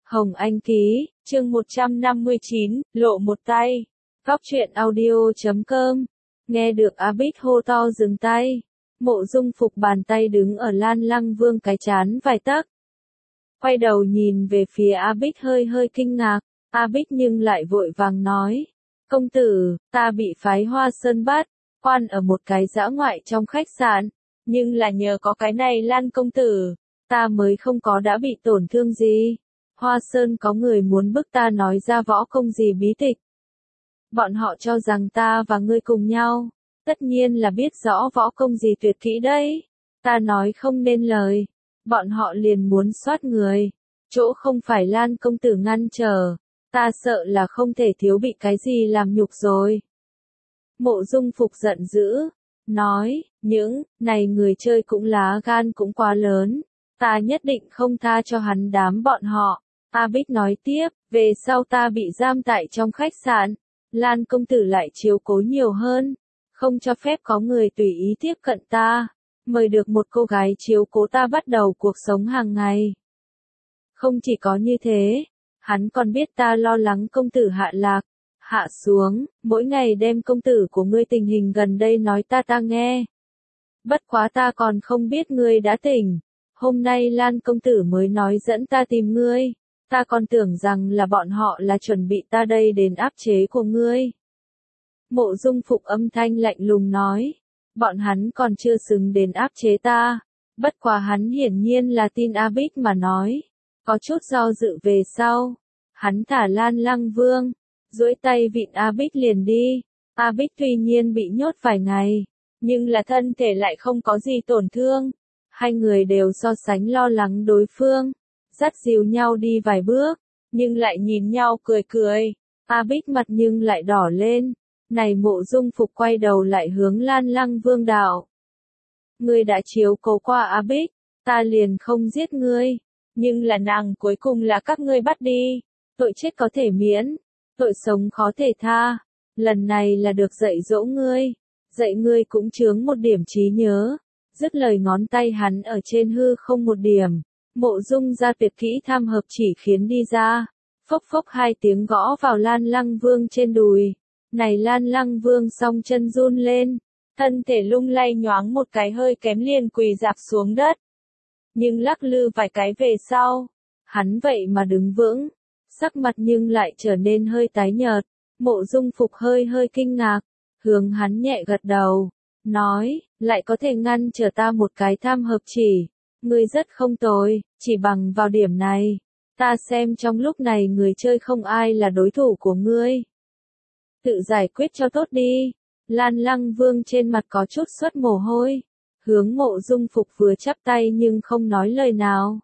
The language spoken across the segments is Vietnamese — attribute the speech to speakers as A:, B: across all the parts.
A: Hồng Anh ký, chương 159, lộ một tay. Góc truyện audio.com. Nghe được A Bích hô to dừng tay. Mộ Dung Phục bàn tay đứng ở Lan Lăng Vương cái chán vài tấc. Quay đầu nhìn về phía A Bích hơi hơi kinh ngạc. A Bích nhưng lại vội vàng nói. Công tử, ta bị phái Hoa Sơn bắt, quan ở một cái dã ngoại trong khách sạn. Nhưng là nhờ có cái này Lan công tử, ta mới không có đã bị tổn thương gì. Hoa Sơn có người muốn bức ta nói ra võ công gì bí tịch. Bọn họ cho rằng ta và ngươi cùng nhau, tất nhiên là biết rõ võ công gì tuyệt kỹ đấy. Ta nói không nên lời, bọn họ liền muốn soát người. Chỗ không phải Lan công tử ngăn trở, ta sợ là không thể thiếu bị cái gì làm nhục rồi. Mộ Dung Phục giận dữ, nói, những này người chơi cũng lá gan cũng quá lớn, ta nhất định không tha cho hắn đám bọn họ. A Bích nói tiếp, về sau ta bị giam tại trong khách sạn, Lan công tử lại chiếu cố nhiều hơn, không cho phép có người tùy ý tiếp cận ta, mời được một cô gái chiếu cố ta bắt đầu cuộc sống hàng ngày. Không chỉ có như thế, hắn còn biết ta lo lắng công tử hạ lạc, hạ xuống, mỗi ngày đem công tử của ngươi tình hình gần đây nói ta nghe. Bất quá ta còn không biết ngươi đã tỉnh, hôm nay Lan công tử mới nói dẫn ta tìm ngươi. Ta còn tưởng rằng là bọn họ là chuẩn bị ta đây đến áp chế của ngươi. Mộ Dung Phục âm thanh lạnh lùng nói, bọn hắn còn chưa xứng đến áp chế ta, bất quá hắn hiển nhiên là tin A Bích mà nói, có chút do dự về sau, hắn thả Lan Lăng Vương, duỗi tay vịn A Bích liền đi. A Bích tuy nhiên bị nhốt vài ngày, nhưng là thân thể lại không có gì tổn thương, hai người đều so sánh lo lắng đối phương. Dắt dìu nhau đi vài bước, nhưng lại nhìn nhau cười cười. A Bích mặt nhưng lại đỏ lên. Này Mộ Dung Phục quay đầu lại hướng Lan Lăng Vương đạo. Ngươi đã chiếu cố qua A Bích, ta liền không giết ngươi. Nhưng là nàng cuối cùng là các ngươi bắt đi. Tội chết có thể miễn, tội sống khó thể tha. Lần này là được dạy dỗ ngươi. Dạy ngươi cũng chướng một điểm trí nhớ. Dứt lời ngón tay hắn ở trên hư không một điểm. Mộ Dung ra tuyệt kỹ tham hợp chỉ khiến đi ra, phốc phốc hai tiếng gõ vào Lan Lăng Vương trên đùi. Này Lan Lăng Vương song chân run lên, thân thể lung lay nhoáng một cái hơi kém liền quỳ rạp xuống đất. Nhưng lắc lư vài cái về sau, hắn vậy mà đứng vững, sắc mặt nhưng lại trở nên hơi tái nhợt. Mộ Dung Phục hơi hơi kinh ngạc, hướng hắn nhẹ gật đầu, nói, lại có thể ngăn trở ta một cái tham hợp chỉ. Ngươi rất không tồi, chỉ bằng vào điểm này, ta xem trong lúc này người chơi không ai là đối thủ của ngươi. Tự giải quyết cho tốt đi. Lan Lăng Vương trên mặt có chút xuất mồ hôi, hướng Mộ Dung Phục vừa chắp tay nhưng không nói lời nào.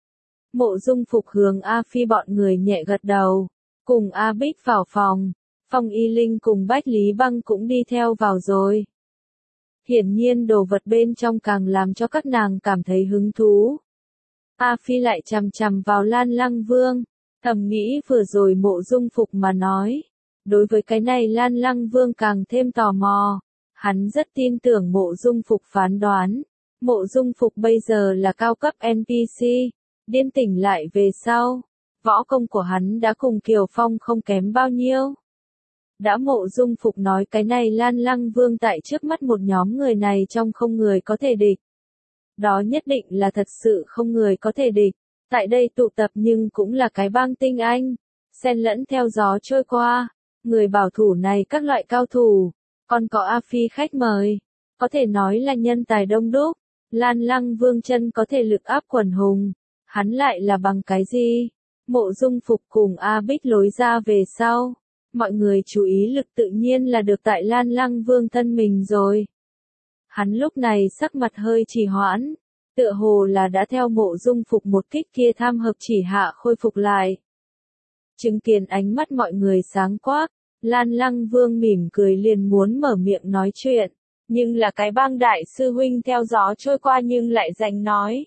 A: Mộ Dung Phục hướng A Phi bọn người nhẹ gật đầu, cùng A Bích vào phòng, Phong Y Linh cùng Bách Lý Băng cũng đi theo vào rồi. Hiển nhiên đồ vật bên trong càng làm cho các nàng cảm thấy hứng thú. A Phi lại chằm chằm vào Lan Lăng Vương, thầm nghĩ vừa rồi Mộ Dung Phục mà nói. Đối với cái này Lan Lăng Vương càng thêm tò mò, hắn rất tin tưởng Mộ Dung Phục phán đoán. Mộ Dung Phục bây giờ là cao cấp NPC, điên tỉnh lại về sau, võ công của hắn đã cùng Kiều Phong không kém bao nhiêu. Đã Mộ Dung Phục nói cái này Lan Lăng Vương tại trước mắt một nhóm người này trong không người có thể địch. Đó nhất định là thật sự không người có thể địch. Tại đây tụ tập nhưng cũng là cái bang tinh anh, xen lẫn theo gió trôi qua. Người bảo thủ này các loại cao thủ, còn có A Phi khách mời, có thể nói là nhân tài đông đúc. Lan Lăng Vương chân có thể lực áp quần hùng, hắn lại là bằng cái gì? Mộ Dung Phục cùng A Bích lối ra về sau. Mọi người chú ý lực tự nhiên là được tại Lan Lăng Vương thân mình rồi. Hắn lúc này sắc mặt hơi trì hoãn, tựa hồ là đã theo Mộ Dung Phục một kích kia tham hợp chỉ hạ khôi phục lại. Chứng kiến ánh mắt mọi người sáng quắc, Lan Lăng Vương mỉm cười liền muốn mở miệng nói chuyện, nhưng là cái bang đại sư huynh theo gió trôi qua nhưng lại giành nói.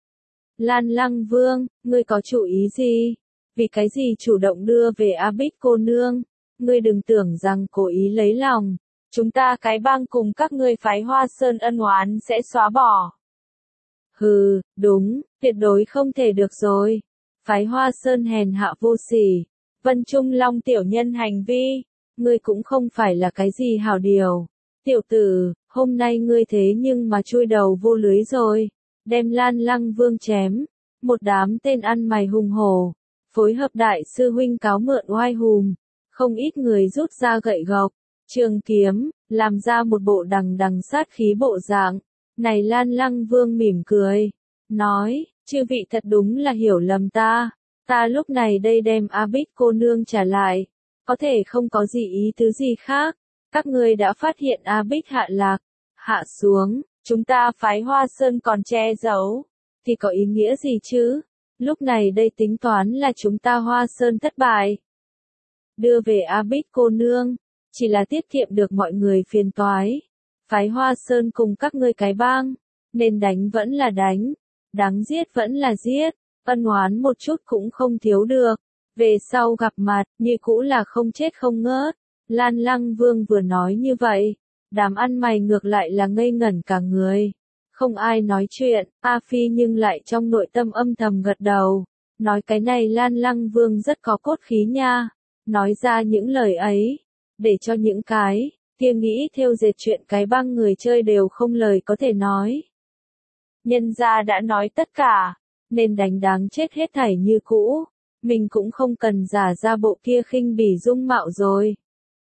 A: Lan Lăng Vương, ngươi có chủ ý gì? Vì cái gì chủ động đưa về A Bích cô nương? Ngươi đừng tưởng rằng cố ý lấy lòng, chúng ta cái bang cùng các ngươi phái Hoa Sơn ân oán sẽ xóa bỏ. Hừ, đúng, tuyệt đối không thể được rồi. Phái Hoa Sơn hèn hạ vô sỉ, Vân Trung Long tiểu nhân hành vi, ngươi cũng không phải là cái gì hảo điều. Tiểu tử, hôm nay ngươi thế nhưng mà chui đầu vô lưới rồi, đem Lan Lăng Vương chém, một đám tên ăn mày hùng hổ, phối hợp đại sư huynh cáo mượn oai hùm, không ít người rút ra gậy gộc, trường kiếm, làm ra một bộ đằng đằng sát khí bộ dạng. Này Lan Lăng Vương mỉm cười, nói, chư vị thật đúng là hiểu lầm ta lúc này đây đem A Bích cô nương trả lại, có thể không có gì ý tứ gì khác, các ngươi đã phát hiện A Bích hạ lạc, hạ xuống, chúng ta phái Hoa Sơn còn che giấu, thì có ý nghĩa gì chứ, lúc này đây tính toán là chúng ta Hoa Sơn thất bại. Đưa về A Bích cô nương, chỉ là tiết kiệm được mọi người phiền toái. Phái Hoa Sơn cùng các ngươi cái bang, nên đánh vẫn là đánh, đáng giết vẫn là giết, ân oán một chút cũng không thiếu được. Về sau gặp mặt, như cũ là không chết không ngớt. Lan Lăng Vương vừa nói như vậy, đám ăn mày ngược lại là ngây ngẩn cả người. Không ai nói chuyện, A Phi nhưng lại trong nội tâm âm thầm gật đầu. Nói cái này Lan Lăng Vương rất có cốt khí nha. Nói ra những lời ấy, để cho những cái kia nghĩ theo dệt chuyện cái băng người chơi đều không lời có thể nói. Nhân gia đã nói tất cả, nên đánh đáng chết hết thảy như cũ, mình cũng không cần giả ra bộ kia khinh bỉ dung mạo rồi.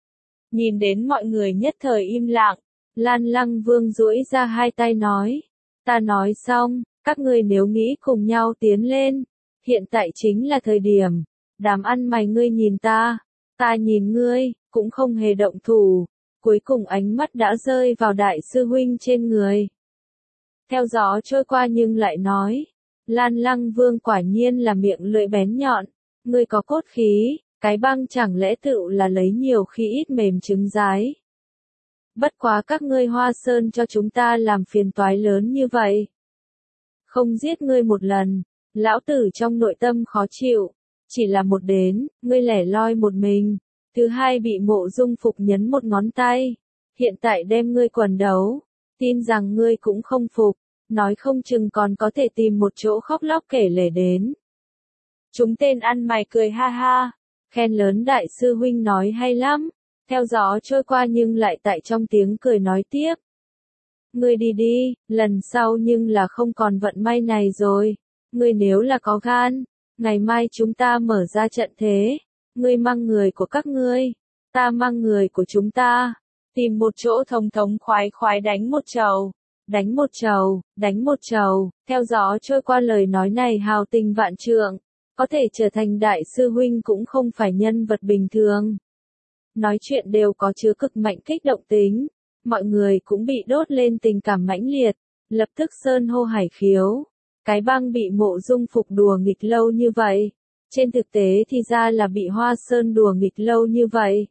A: Nhìn đến mọi người nhất thời im lặng, Lan Lăng Vương duỗi ra hai tay nói, ta nói xong, các ngươi nếu nghĩ cùng nhau tiến lên, hiện tại chính là thời điểm, đám ăn mày ngươi nhìn ta nhìn ngươi, cũng không hề động thủ. Cuối cùng ánh mắt đã rơi vào đại sư huynh trên người. Theo gió trôi qua nhưng lại nói, Lan Lăng Vương quả nhiên là miệng lưỡi bén nhọn, ngươi có cốt khí, cái băng chẳng lẽ tự là lấy nhiều khi ít mềm trứng rái. Bất quá các ngươi Hoa Sơn cho chúng ta làm phiền toái lớn như vậy. Không giết ngươi một lần, lão tử trong nội tâm khó chịu, chỉ là một đến, ngươi lẻ loi một mình. Thứ hai bị Mộ Dung Phục nhấn một ngón tay, hiện tại đem ngươi quần đấu, tin rằng ngươi cũng không phục, nói không chừng còn có thể tìm một chỗ khóc lóc kể lể đến. Chúng tên ăn mày cười ha ha, khen lớn đại sư huynh nói hay lắm, theo gió trôi qua nhưng lại tại trong tiếng cười nói tiếp. Ngươi đi đi, lần sau nhưng là không còn vận may này rồi, ngươi nếu là có gan, ngày mai chúng ta mở ra trận thế. Ngươi mang người của các ngươi, ta mang người của chúng ta, tìm một chỗ thống thống khoái khoái đánh một trầu, đánh một trầu, đánh một trầu, theo gió trôi qua lời nói này hào tình vạn trượng, có thể trở thành đại sư huynh cũng không phải nhân vật bình thường. Nói chuyện đều có chứa cực mạnh kích động tính, mọi người cũng bị đốt lên tình cảm mãnh liệt, lập tức sơn hô hải khiếu, cái băng bị Mộ Dung Phục đùa nghịch lâu như vậy. Trên thực tế thì ra là bị Hoa Sơn đùa nghịch lâu như vậy.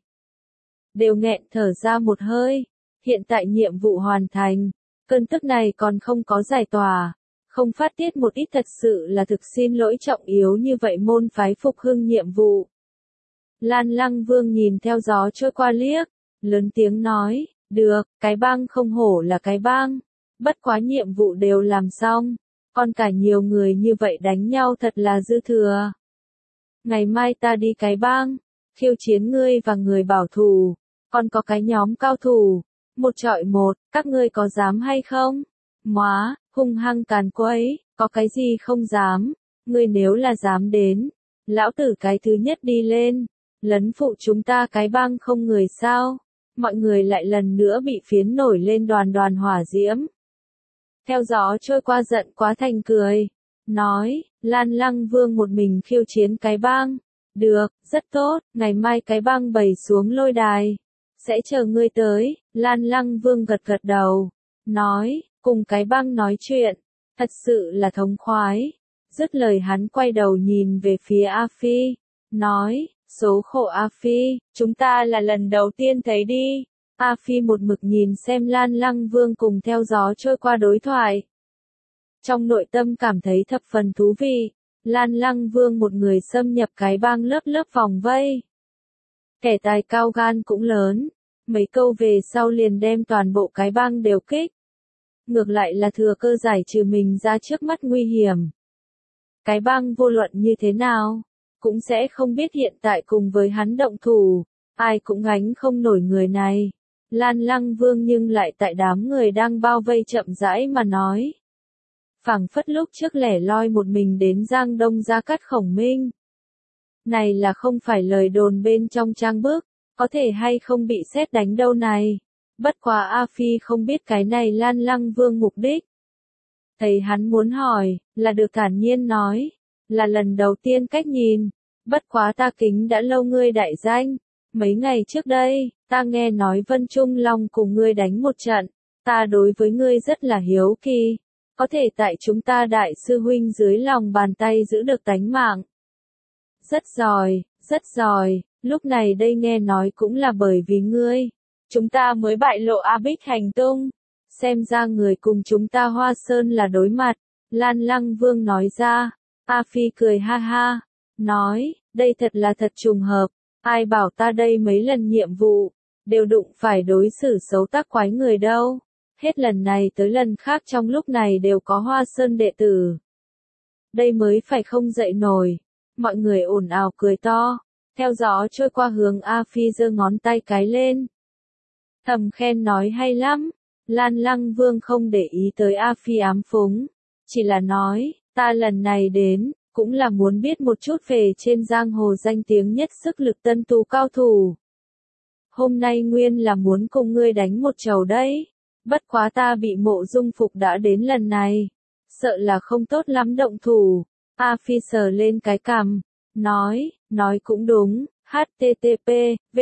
A: Đều nghẹn thở ra một hơi, hiện tại nhiệm vụ hoàn thành, cơn tức này còn không có giải tỏa, không phát tiết một ít thật sự là thực xin lỗi trọng yếu như vậy môn phái phục hưng nhiệm vụ. Lan Lăng Vương nhìn theo gió trôi qua liếc, lớn tiếng nói, được, cái bang không hổ là cái bang, bất quá nhiệm vụ đều làm xong, còn cả nhiều người như vậy đánh nhau thật là dư thừa. Ngày mai ta đi cái bang, khiêu chiến ngươi và người bảo thủ, còn có cái nhóm cao thủ, một trọi một, các ngươi có dám hay không? Móa, hung hăng càn quấy, có cái gì không dám, ngươi nếu là dám đến, lão tử cái thứ nhất đi lên, lấn phụ chúng ta cái bang không người sao, mọi người lại lần nữa bị phiến nổi lên đoàn đoàn hỏa diễm. Theo gió trôi qua giận quá thành cười. Nói, Lan Lăng Vương một mình khiêu chiến cái bang. Được, rất tốt, ngày mai cái bang bày xuống lôi đài. Sẽ chờ ngươi tới, Lan Lăng Vương gật gật đầu. Nói, cùng cái bang nói chuyện. Thật sự là thống khoái. Dứt lời hắn quay đầu nhìn về phía A Phi. Nói, số khổ A Phi, chúng ta là lần đầu tiên thấy đi. A Phi một mực nhìn xem Lan Lăng Vương cùng theo gió trôi qua đối thoại. Trong nội tâm cảm thấy thập phần thú vị, Lan Lăng Vương một người xâm nhập cái bang lớp lớp vòng vây. Kẻ tài cao gan cũng lớn, mấy câu về sau liền đem toàn bộ cái bang đều kích. Ngược lại là thừa cơ giải trừ mình ra trước mắt nguy hiểm. cái bang vô luận như thế nào, cũng sẽ không biết hiện tại cùng với hắn động thủ, ai cũng gánh không nổi người này. Lan Lăng Vương nhưng lại tại đám người đang bao vây chậm rãi mà nói. Phảng phất lúc trước lẻ loi một mình đến Giang Đông ra cắt Khổng Minh. Này là không phải lời đồn bên trong trang bức, có thể hay không bị sét đánh đâu này. Bất quá A Phi không biết cái này Lan Lăng Vương mục đích. Thấy hắn muốn hỏi, là được thản nhiên nói, là lần đầu tiên cách nhìn. Bất quá ta kính đã lâu ngươi đại danh. Mấy ngày trước đây, ta nghe nói Vân Trung Long cùng ngươi đánh một trận, ta đối với ngươi rất là hiếu kỳ, có thể tại chúng ta đại sư huynh dưới lòng bàn tay giữ được tánh mạng. Rất giỏi, lúc này đây nghe nói cũng là bởi vì ngươi, chúng ta mới bại lộ A Bích hành tung, xem ra người cùng chúng ta Hoa Sơn là đối mặt, Lan Lăng Vương nói ra, A Phi cười ha ha, nói, đây thật là thật trùng hợp. Ai bảo ta đây mấy lần nhiệm vụ, đều đụng phải đối xử xấu tác quái người đâu. Hết lần này tới lần khác trong lúc này đều có Hoa Sơn đệ tử. Đây mới phải không dậy nổi. Mọi người ồn ào cười to. Theo gió trôi qua hướng A Phi giơ ngón tay cái lên. Thầm khen nói hay lắm. Lan Lăng Vương không để ý tới A Phi ám phúng. Chỉ là nói, ta lần này đến. Cũng là muốn biết một chút về trên giang hồ danh tiếng nhất sức lực tân tú cao thủ. Hôm nay nguyên là muốn cùng ngươi đánh một trầu đấy. Bất quá ta bị Mộ Dung Phục đã đến lần này. Sợ là không tốt lắm động thủ. A Phi sờ lên cái cằm. Nói cũng đúng. http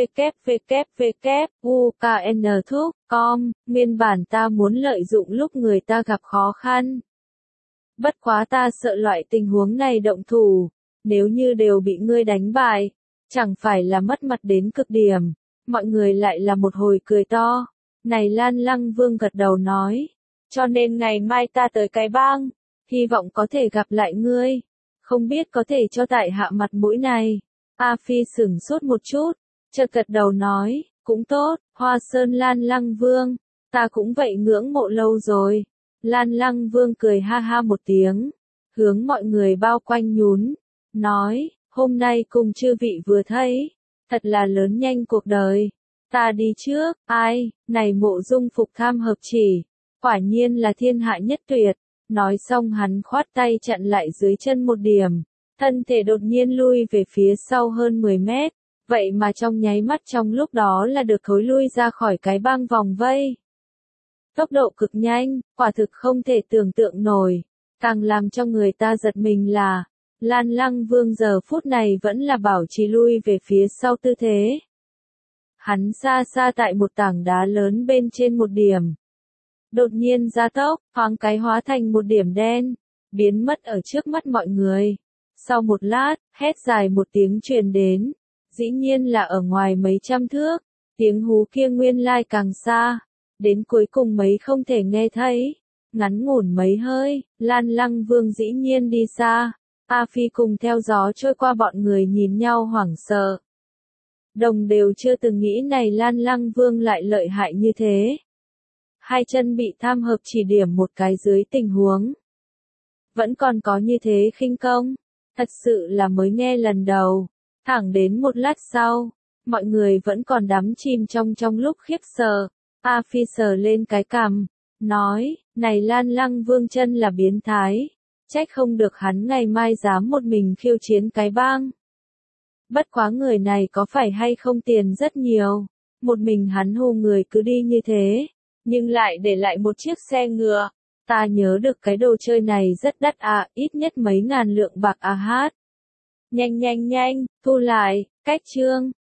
A: www.ukn.com. Nguyên bản ta muốn lợi dụng lúc người ta gặp khó khăn. Bất quá ta sợ loại tình huống này động thủ, nếu như đều bị ngươi đánh bại, chẳng phải là mất mặt đến cực điểm. Mọi người lại là một hồi cười to. Này Lan Lăng Vương gật đầu nói, cho nên ngày mai ta tới cái bang, hy vọng có thể gặp lại ngươi. Không biết có thể cho tại hạ mặt mũi này. A Phi sửng sốt một chút, chợt gật đầu nói, cũng tốt, Hoa Sơn Lan Lăng Vương, ta cũng vậy ngưỡng mộ lâu rồi. Lan Lăng Vương cười ha ha một tiếng, hướng mọi người bao quanh nhún, nói, hôm nay cùng chư vị vừa thấy, thật là lớn nhanh cuộc đời, ta đi trước, ai, này Mộ Dung Phục tham hợp chỉ, quả nhiên là thiên hạ nhất tuyệt, nói xong hắn khoát tay chặn lại dưới chân một điểm, thân thể đột nhiên lui về phía sau hơn 10 mét, vậy mà trong nháy mắt trong lúc đó là được thối lui ra khỏi cái bang vòng vây. Tốc độ cực nhanh, quả thực không thể tưởng tượng nổi. Càng làm cho người ta giật mình là, Lan Lăng Vương giờ phút này vẫn là bảo trì lui về phía sau tư thế. Hắn xa xa tại một tảng đá lớn bên trên một điểm. Đột nhiên gia tốc, thoáng cái hóa thành một điểm đen, biến mất ở trước mắt mọi người. Sau một lát, hét dài một tiếng truyền đến. Dĩ nhiên là ở ngoài mấy trăm thước, tiếng hú kia nguyên lai càng xa. Đến cuối cùng mấy không thể nghe thấy, ngắn ngủn mấy hơi, Lan Lăng Vương dĩ nhiên đi xa, A Phi cùng theo gió trôi qua bọn người nhìn nhau hoảng sợ. Đồng đều chưa từng nghĩ này Lan Lăng Vương lại lợi hại như thế. Hai chân bị tham hợp chỉ điểm một cái dưới tình huống. Vẫn còn có như thế khinh công, thật sự là mới nghe lần đầu, thẳng đến một lát sau, mọi người vẫn còn đắm chìm trong lúc khiếp sợ. A Phi sờ lên cái cằm, nói, này Lan Lăng Vương chân là biến thái, trách không được hắn ngày mai dám một mình khiêu chiến cái bang. Bất quá người này có phải hay không tiền rất nhiều, một mình hắn hù người cứ đi như thế, nhưng lại để lại một chiếc xe ngựa, ta nhớ được cái đồ chơi này rất đắt à, ít nhất mấy ngàn lượng bạc à hát. Nhanh, thu lại, cách chương.